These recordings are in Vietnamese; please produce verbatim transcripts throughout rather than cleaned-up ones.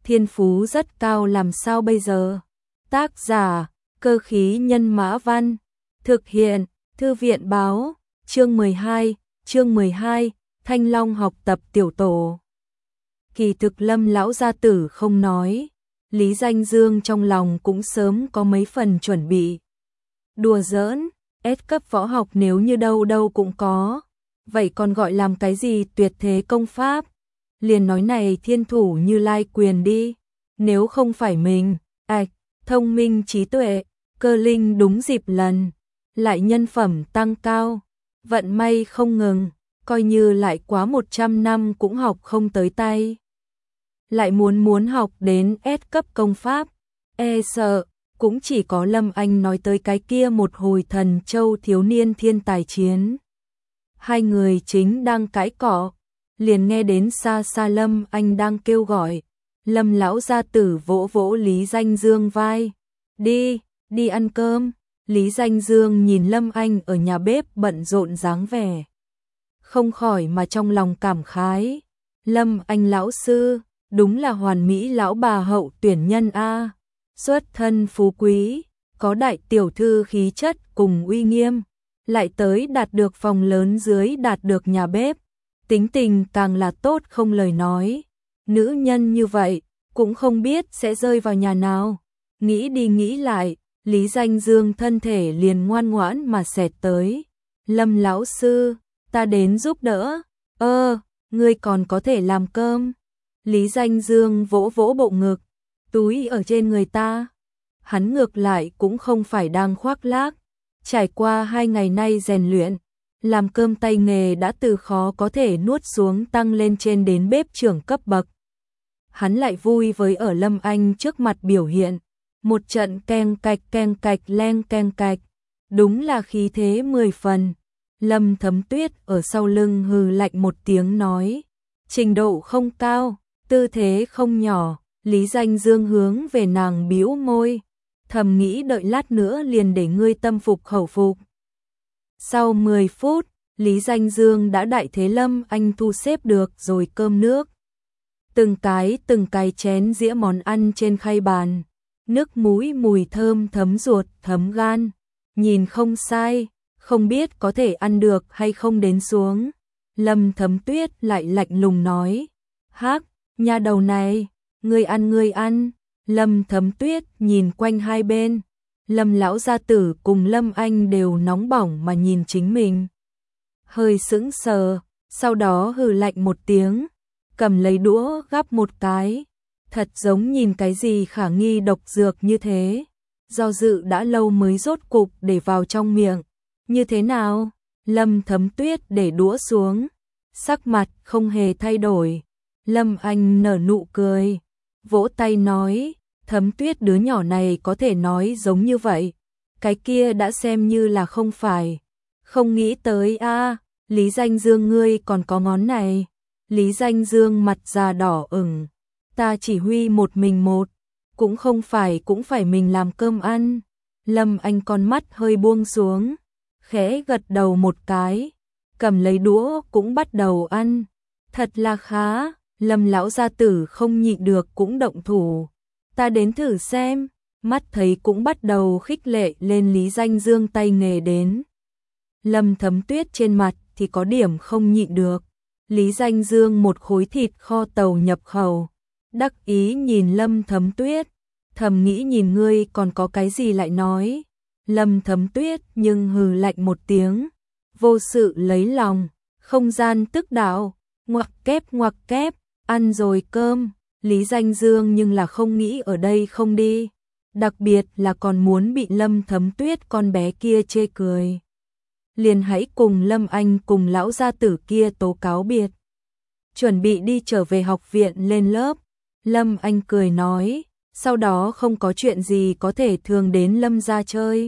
thiên phú rất cao làm sao bây giờ? Tác giả, Cơ khí nhân mã văn, thực hiện, Thư viện báo, chương mười hai, chương mười hai, Thanh Long học tập tiểu tổ. Kỳ thực Lâm lão gia tử không nói, Lý Danh Dương trong lòng cũng sớm có mấy phần chuẩn bị. Đùa giỡn, S cấp võ học nếu như đâu đâu cũng có, vậy còn gọi làm cái gì tuyệt thế công pháp? Liền nói này thiên thủ Như Lai quyền đi, nếu không phải mình, ạch, thông minh trí tuệ, cơ linh đúng dịp lần, lại nhân phẩm tăng cao, vận may không ngừng, coi như lại quá một trăm năm cũng học không tới tay. Lại muốn muốn học đến S cấp công pháp, e sợ, cũng chỉ có Lâm Anh nói tới cái kia một hồi Thần Châu thiếu niên thiên tài chiến. Hai người chính đang cãi cọ, liền nghe đến xa xa Lâm Anh đang kêu gọi. Lâm lão gia tử vỗ vỗ Lý Danh Dương vai, đi, đi ăn cơm. Lý Danh Dương nhìn Lâm Anh ở nhà bếp bận rộn dáng vẻ, không khỏi mà trong lòng cảm khái. Lâm Anh lão sư, đúng là hoàn mỹ lão bà hậu tuyển nhân a, xuất thân phú quý, có đại tiểu thư khí chất cùng uy nghiêm, lại tới đạt được phòng lớn dưới đạt được nhà bếp, tính tình càng là tốt không lời nói. Nữ nhân như vậy, cũng không biết sẽ rơi vào nhà nào. Nghĩ đi nghĩ lại, Lý Danh Dương thân thể liền ngoan ngoãn mà xẹt tới. Lâm lão sư, ta đến giúp đỡ. Ơ, ngươi còn có thể làm cơm. Lý Danh Dương vỗ vỗ bộ ngực, túi ở trên người ta. Hắn ngược lại cũng không phải đang khoác lác. Trải qua hai ngày nay rèn luyện, làm cơm tay nghề đã từ khó có thể nuốt xuống tăng lên trên đến bếp trưởng cấp bậc. Hắn lại vui với ở Lâm Anh trước mặt biểu hiện, một trận keng cạch keng cạch leng keng cạch, đúng là khí thế mười phần. Lâm Thấm Tuyết ở sau lưng hừ lạnh một tiếng nói, trình độ không cao, tư thế không nhỏ. Lý Danh Dương hướng về nàng bĩu môi, thầm nghĩ đợi lát nữa liền để ngươi tâm phục khẩu phục. Sau mười phút, Lý Danh Dương đã đại thế Lâm Anh thu xếp được rồi cơm nước. Từng cái từng cái chén dĩa món ăn trên khay bàn, nước muối mùi thơm thấm ruột thấm gan, nhìn không sai, không biết có thể ăn được hay không đến xuống. Lâm Thấm Tuyết lại lạnh lùng nói, hắc, nhà đầu này, ngươi ăn ngươi ăn. Lâm Thấm Tuyết nhìn quanh hai bên, Lâm lão gia tử cùng Lâm Anh đều nóng bỏng mà nhìn chính mình. Hơi sững sờ, sau đó hừ lạnh một tiếng, cầm lấy đũa gắp một cái, thật giống nhìn cái gì khả nghi độc dược như thế. Do dự đã lâu mới rốt cục để vào trong miệng. Như thế nào? Lâm Thấm Tuyết để đũa xuống, sắc mặt không hề thay đổi. Lâm Anh nở nụ cười, vỗ tay nói, Thấm Tuyết đứa nhỏ này có thể nói giống như vậy, cái kia đã xem như là không phải. Không nghĩ tới a, Lý Danh Dương ngươi còn có ngón này. Lý Danh Dương mặt già đỏ ửng, ta chỉ huy một mình một, cũng không phải cũng phải mình làm cơm ăn. Lâm Anh con mắt hơi buông xuống, khẽ gật đầu một cái, cầm lấy đũa cũng bắt đầu ăn. Thật là khá. Lâm lão gia tử không nhịn được cũng động thủ, ta đến thử xem. Mắt thấy cũng bắt đầu khích lệ lên Lý Danh Dương tay nghề đến. Lâm Thấm Tuyết trên mặt thì có điểm không nhịn được. Lý Danh Dương một khối thịt kho tàu nhập khẩu, đắc ý nhìn Lâm Thấm Tuyết, thầm nghĩ nhìn ngươi còn có cái gì lại nói. Lâm Thấm Tuyết nhưng hừ lạnh một tiếng, vô sự lấy lòng, không gian tức đạo, ngoặc kép ngoặc kép, ăn rồi cơm. Lý Danh Dương nhưng là không nghĩ ở đây không đi, đặc biệt là còn muốn bị Lâm Thấm Tuyết con bé kia chê cười. Liền hãy cùng Lâm Anh cùng lão gia tử kia tố cáo biệt, chuẩn bị đi trở về học viện lên lớp. Lâm Anh cười nói, sau đó không có chuyện gì có thể thường đến Lâm gia chơi.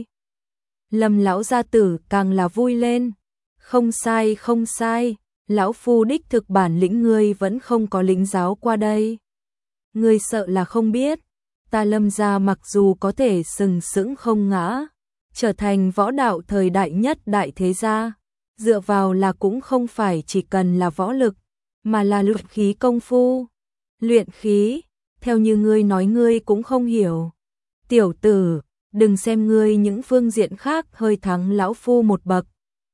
Lâm lão gia tử càng là vui lên, không sai không sai, lão phu đích thực bản lĩnh ngươi vẫn không có lĩnh giáo qua đây. Ngươi sợ là không biết, ta Lâm gia mặc dù có thể sừng sững không ngã, trở thành võ đạo thời đại nhất đại thế gia, dựa vào là cũng không phải chỉ cần là võ lực, mà là luyện khí công phu. Luyện khí, theo như ngươi nói ngươi cũng không hiểu. Tiểu tử, đừng xem ngươi những phương diện khác hơi thắng lão phu một bậc.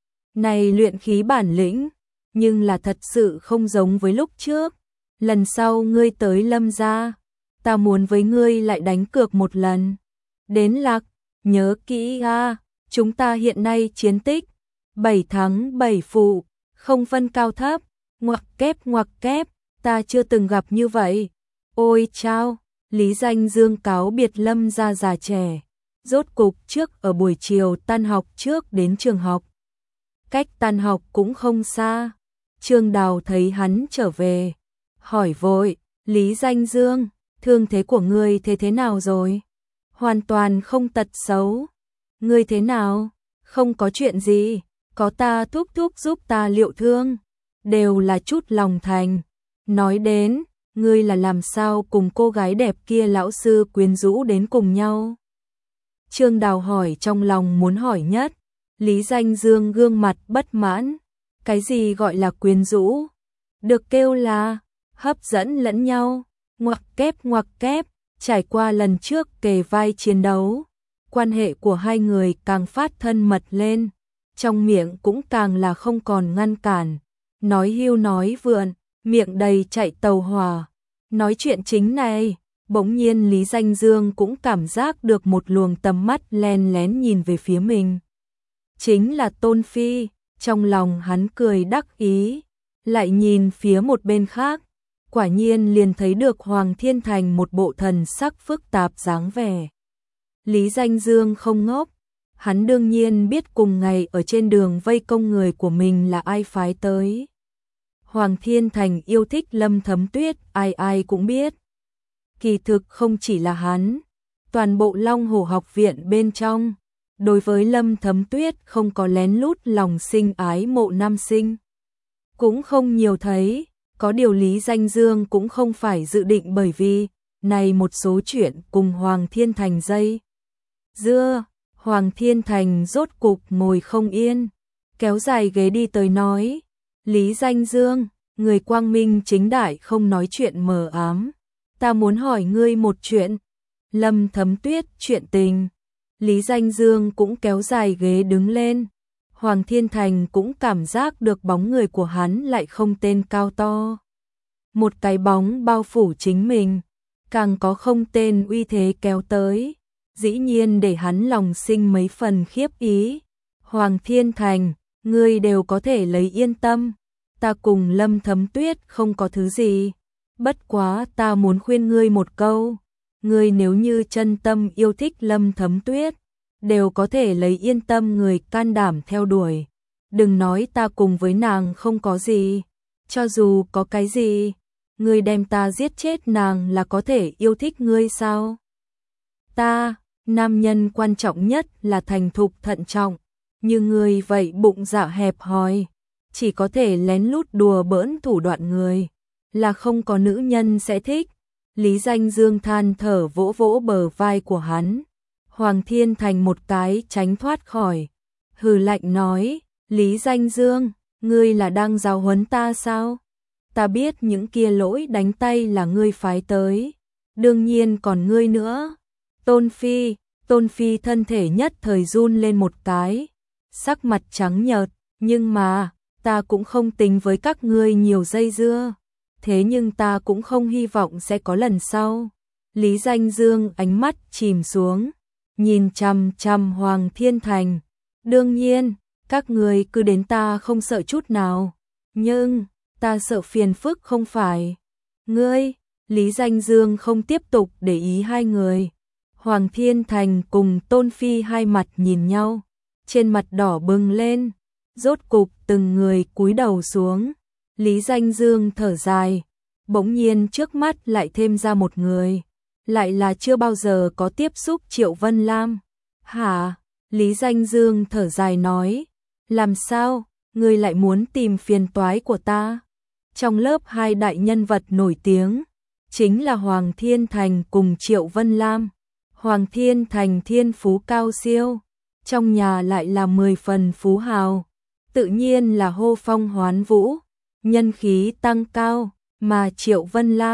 Này luyện khí bản lĩnh, nhưng là thật sự không giống với lúc trước. Lần sau ngươi tới Lâm gia, ta muốn với ngươi lại đánh cược một lần. Đến Lạc, nhớ kỹ a, chúng ta hiện nay chiến tích bảy thắng bảy phụ, không phân cao thấp, ngoặc kép ngoặc kép, ta chưa từng gặp như vậy. Ôi chao, Lý Danh Dương cáo biệt Lâm gia già trẻ, rốt cục trước ở buổi chiều tan học trước đến trường học. Cách tan học cũng không xa. Trương Đào thấy hắn trở về, hỏi vội, Lý Danh Dương, thương thế của ngươi thế thế nào rồi? Hoàn toàn không tật xấu. Ngươi thế nào? Không có chuyện gì, có ta thúc thúc giúp ta liệu thương, đều là chút lòng thành. Nói đến, ngươi là làm sao cùng cô gái đẹp kia lão sư quyến rũ đến cùng nhau? Trương Đào hỏi trong lòng muốn hỏi nhất. Lý Danh Dương gương mặt bất mãn. Cái gì gọi là quyến rũ? Được kêu là hấp dẫn lẫn nhau. Ngoặc kép ngoặc kép, trải qua lần trước kề vai chiến đấu, quan hệ của hai người càng phát thân mật lên, trong miệng cũng càng là không còn ngăn cản, nói hưu nói vượn, miệng đầy chạy tàu hỏa. Nói chuyện chính này, bỗng nhiên Lý Danh Dương cũng cảm giác được một luồng tầm mắt len lén nhìn về phía mình. Chính là Tôn Phi, trong lòng hắn cười đắc ý, lại nhìn phía một bên khác, quả nhiên liền thấy được Hoàng Thiên Thành một bộ thần sắc phức tạp dáng vẻ. Lý Danh Dương không ngốc, hắn đương nhiên biết cùng ngày ở trên đường vây công người của mình là ai phái tới. Hoàng Thiên Thành yêu thích Lâm Thấm Tuyết, ai ai cũng biết. Kỳ thực không chỉ là hắn, toàn bộ Long Hổ học viện bên trong, đối với Lâm Thấm Tuyết không có lén lút lòng sinh ái mộ nam sinh. Cũng không nhiều thấy, có điều Lý Danh Dương cũng không phải dự định bởi vì này một số chuyện cùng Hoàng Thiên Thành dây dưa. Hoàng Thiên Thành rốt cục ngồi không yên, kéo dài ghế đi tới nói, Lý Danh Dương, người quang minh chính đại không nói chuyện mờ ám, ta muốn hỏi ngươi một chuyện. Lâm Thấm Tuyết chuyện tình. Lý Danh Dương cũng kéo dài ghế đứng lên. Hoàng Thiên Thành cũng cảm giác được bóng người của hắn lại không tên cao to. Một cái bóng bao phủ chính mình, càng có không tên uy thế kéo tới, dĩ nhiên để hắn lòng sinh mấy phần khiếp ý. Hoàng Thiên Thành, ngươi đều có thể lấy yên tâm, ta cùng Lâm Thấm Tuyết không có thứ gì. Bất quá ta muốn khuyên ngươi một câu, ngươi nếu như chân tâm yêu thích Lâm Thấm Tuyết, đều có thể lấy yên tâm người can đảm theo đuổi. Đừng nói ta cùng với nàng không có gì, cho dù có cái gì, ngươi đem ta giết chết nàng là có thể yêu thích ngươi sao? Ta, nam nhân quan trọng nhất là thành thục thận trọng, như ngươi vậy bụng dạ hẹp hòi, chỉ có thể lén lút đùa bỡn thủ đoạn người, là không có nữ nhân sẽ thích. Lý Danh Dương than thở vỗ vỗ bờ vai của hắn. Hoàng Thiên Thành một cái tránh thoát khỏi, hừ lạnh nói, Lý Danh Dương, ngươi là đang giáo huấn ta sao? Ta biết những kia lỗi đánh tay là ngươi phái tới, đương nhiên còn ngươi nữa. Tôn Phi, Tôn Phi thân thể nhất thời run lên một cái, sắc mặt trắng nhợt, nhưng mà, ta cũng không tính với các ngươi nhiều dây dưa, thế nhưng ta cũng không hy vọng sẽ có lần sau. Lý Danh Dương ánh mắt chìm xuống, nhìn chằm chằm Hoàng Thiên Thành. Đương nhiên, các người cứ đến ta không sợ chút nào, nhưng ta sợ phiền phức không phải. Ngươi, Lý Danh Dương không tiếp tục để ý hai người. Hoàng Thiên Thành cùng Tôn Phi hai mặt nhìn nhau, trên mặt đỏ bừng lên, rốt cục từng người cúi đầu xuống. Lý Danh Dương thở dài, bỗng nhiên trước mắt lại thêm ra một người, lại là chưa bao giờ có tiếp xúc Triệu Vân Lam. Hả? Lý Danh Dương thở dài nói, làm sao, ngươi lại muốn tìm phiền toái của ta? Trong lớp hai đại nhân vật nổi tiếng, chính là Hoàng Thiên Thành cùng Triệu Vân Lam. Hoàng Thiên Thành thiên phú cao siêu, trong nhà lại là mười phần phú hào, tự nhiên là hô phong hoán vũ, nhân khí tăng cao, mà Triệu Vân Lam,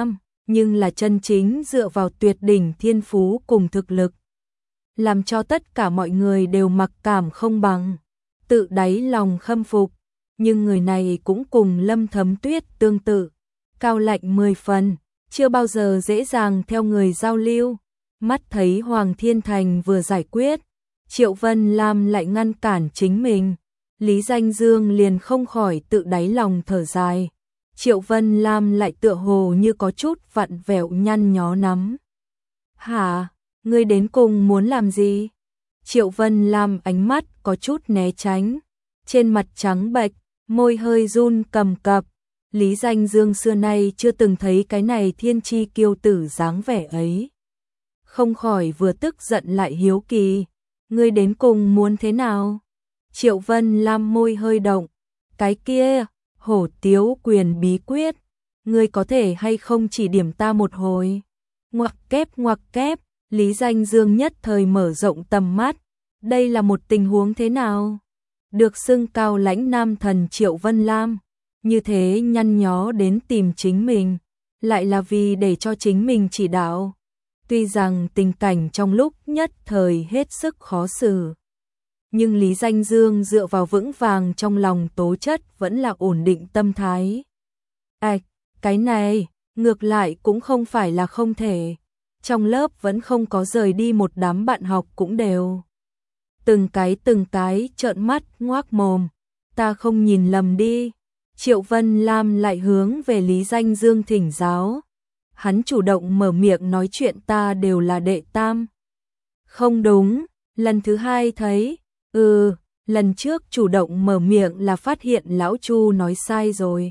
nhưng là chân chính dựa vào tuyệt đỉnh thiên phú cùng thực lực, làm cho tất cả mọi người đều mặc cảm không bằng, tự đáy lòng khâm phục, nhưng người này cũng cùng Lâm Thấm Tuyết tương tự, cao lạnh mười phần, chưa bao giờ dễ dàng theo người giao lưu. Mắt thấy Hoàng Thiên Thành vừa giải quyết, Triệu Vân Lam lại ngăn cản chính mình, Lý Danh Dương liền không khỏi tự đáy lòng thở dài. Triệu Vân Lam lại tựa hồ như có chút vặn vẹo nhăn nhó nắm. Hả, ngươi đến cùng muốn làm gì? Triệu Vân Lam ánh mắt có chút né tránh, trên mặt trắng bệch, môi hơi run cầm cập. Lý Danh Dương xưa nay chưa từng thấy cái này thiên chi kiêu tử dáng vẻ ấy. Không khỏi vừa tức giận lại hiếu kỳ. Ngươi đến cùng muốn thế nào? Triệu Vân Lam môi hơi động. Cái kia, hổ tiếu quyền bí quyết. Ngươi có thể hay không chỉ điểm ta một hồi? Ngoặc kép ngoặc kép. Lý Danh Dương nhất thời mở rộng tầm mắt. Đây là một tình huống thế nào? Được xưng cao lãnh nam thần Triệu Vân Lam, như thế nhăn nhó đến tìm chính mình, lại là vì để cho chính mình chỉ đạo. Tuy rằng tình cảnh trong lúc nhất thời hết sức khó xử, nhưng Lý Danh Dương dựa vào vững vàng trong lòng tố chất vẫn là ổn định tâm thái. Ảch, cái này, ngược lại cũng không phải là không thể. Trong lớp vẫn không có rời đi một đám bạn học cũng đều. Từng cái từng cái trợn mắt ngoác mồm, ta không nhìn lầm đi. Triệu Vân Lam lại hướng về Lý Danh Dương thỉnh giáo. Hắn chủ động mở miệng nói chuyện ta đều là đệ tam. Không đúng, lần thứ hai thấy, ừ, lần trước chủ động mở miệng là phát hiện lão Chu nói sai rồi.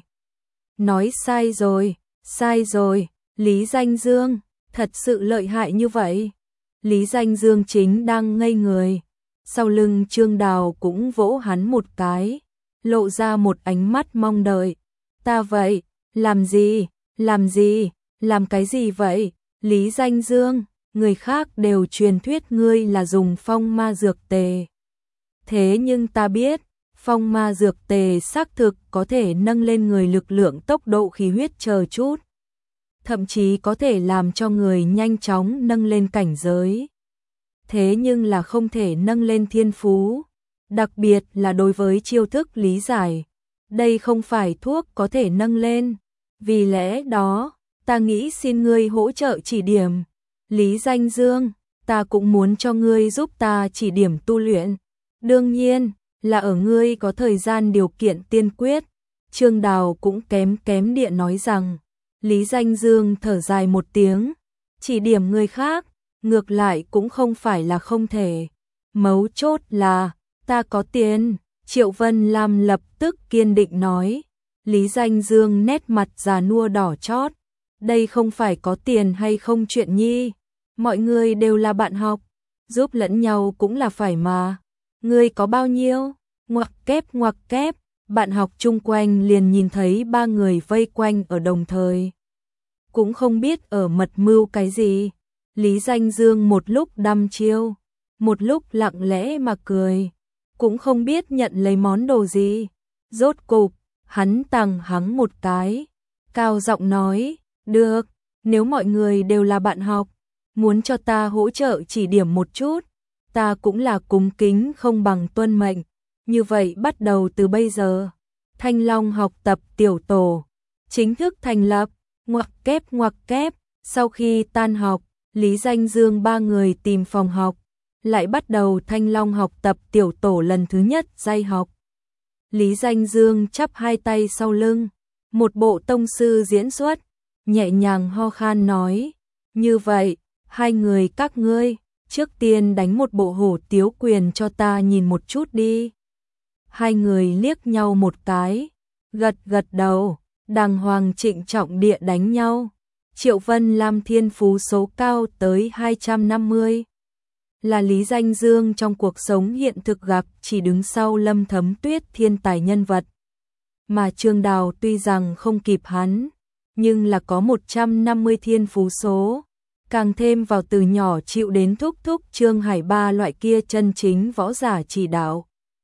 Nói sai rồi, sai rồi, Lý Danh Dương, thật sự lợi hại như vậy. Lý Danh Dương chính đang ngây người, sau lưng Trương Đào cũng vỗ hắn một cái, lộ ra một ánh mắt mong đợi. Ta vậy, làm gì, làm gì, làm cái gì vậy? Lý Danh Dương, người khác đều truyền thuyết ngươi là dùng phong ma dược tề. Thế nhưng ta biết, phong ma dược tề xác thực có thể nâng lên người lực lượng, tốc độ, khí huyết chờ chút. Thậm chí có thể làm cho người nhanh chóng nâng lên cảnh giới. Thế nhưng là không thể nâng lên thiên phú, đặc biệt là đối với chiêu thức lý giải. Đây không phải thuốc có thể nâng lên. Vì lẽ đó, ta nghĩ xin ngươi hỗ trợ chỉ điểm. Lý Danh Dương, ta cũng muốn cho ngươi giúp ta chỉ điểm tu luyện. Đương nhiên, là ở ngươi có thời gian điều kiện tiên quyết. Trương Đào cũng kém kém điện nói rằng. Lý Danh Dương thở dài một tiếng, chỉ điểm người khác, ngược lại cũng không phải là không thể. Mấu chốt là, ta có tiền. Triệu Vân Lam lập tức kiên định nói. Lý Danh Dương nét mặt già nua đỏ chót. Đây không phải có tiền hay không chuyện nhi. Mọi người đều là bạn học, giúp lẫn nhau cũng là phải mà. Ngươi có bao nhiêu? Ngoặc kép ngoặc kép. Bạn học chung quanh liền nhìn thấy ba người vây quanh ở đồng thời. Cũng không biết ở mật mưu cái gì. Lý Danh Dương một lúc đăm chiêu, một lúc lặng lẽ mà cười. Cũng không biết nhận lấy món đồ gì. Rốt cục, hắn tằng hắng một cái. Cao giọng nói, được, nếu mọi người đều là bạn học, muốn cho ta hỗ trợ chỉ điểm một chút, ta cũng là cúng kính không bằng tuân mệnh. Như vậy bắt đầu từ bây giờ, Thanh Long học tập tiểu tổ chính thức thành lập. Ngoặc kép ngoặc kép. Sau khi tan học, Lý Danh Dương ba người tìm phòng học, lại bắt đầu Thanh Long học tập tiểu tổ lần thứ nhất giai học. Lý Danh Dương chắp hai tay sau lưng, một bộ tông sư diễn xuất, nhẹ nhàng ho khan nói, như vậy, hai người các ngươi, trước tiên đánh một bộ hổ tiếu quyền cho ta nhìn một chút đi. Hai người liếc nhau một cái, gật gật đầu, đàng hoàng trịnh trọng địa đánh nhau. Triệu Vân Lam thiên phú số cao tới hai trăm năm mươi. Là Lý Danh Dương trong cuộc sống hiện thực gặp chỉ đứng sau Lâm Thấm Tuyết thiên tài nhân vật. Mà Trương Đào tuy rằng không kịp hắn, nhưng là có một trăm năm mươi thiên phú số. Càng thêm vào từ nhỏ chịu đến thúc thúc Trương Hải Ba loại kia chân chính võ giả chỉ đạo.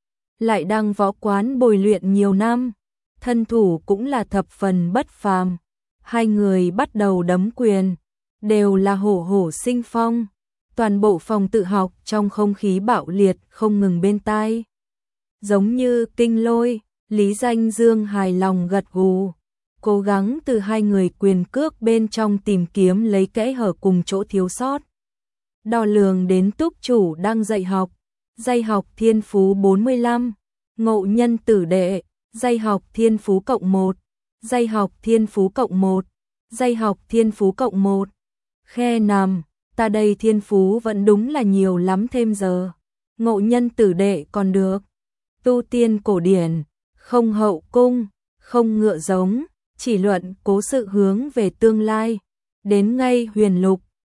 Lại đang võ quán bồi luyện nhiều năm, thân thủ cũng là thập phần bất phàm. Hai người bắt đầu đấm quyền, đều là hổ hổ sinh phong. Toàn bộ phòng tự học trong không khí bạo liệt không ngừng bên tai. Giống như kinh lôi, Lý Danh Dương hài lòng gật gù, cố gắng từ hai người quyền cước bên trong tìm kiếm lấy kẽ hở cùng chỗ thiếu sót. Đo lường đến túc chủ đang dạy học, dạy học thiên phú bốn mươi lăm, ngộ nhân tử đệ, dạy học thiên phú cộng một, dạy học thiên phú cộng một, dạy học thiên phú cộng một. Khe nằm, ta đây thiên phú vẫn đúng là nhiều lắm thêm giờ. Ngộ nhân tử đệ còn được. Tu tiên cổ điển, không hậu cung, không ngựa giống, chỉ luận cố sự hướng về tương lai. Đến ngay huyền lục,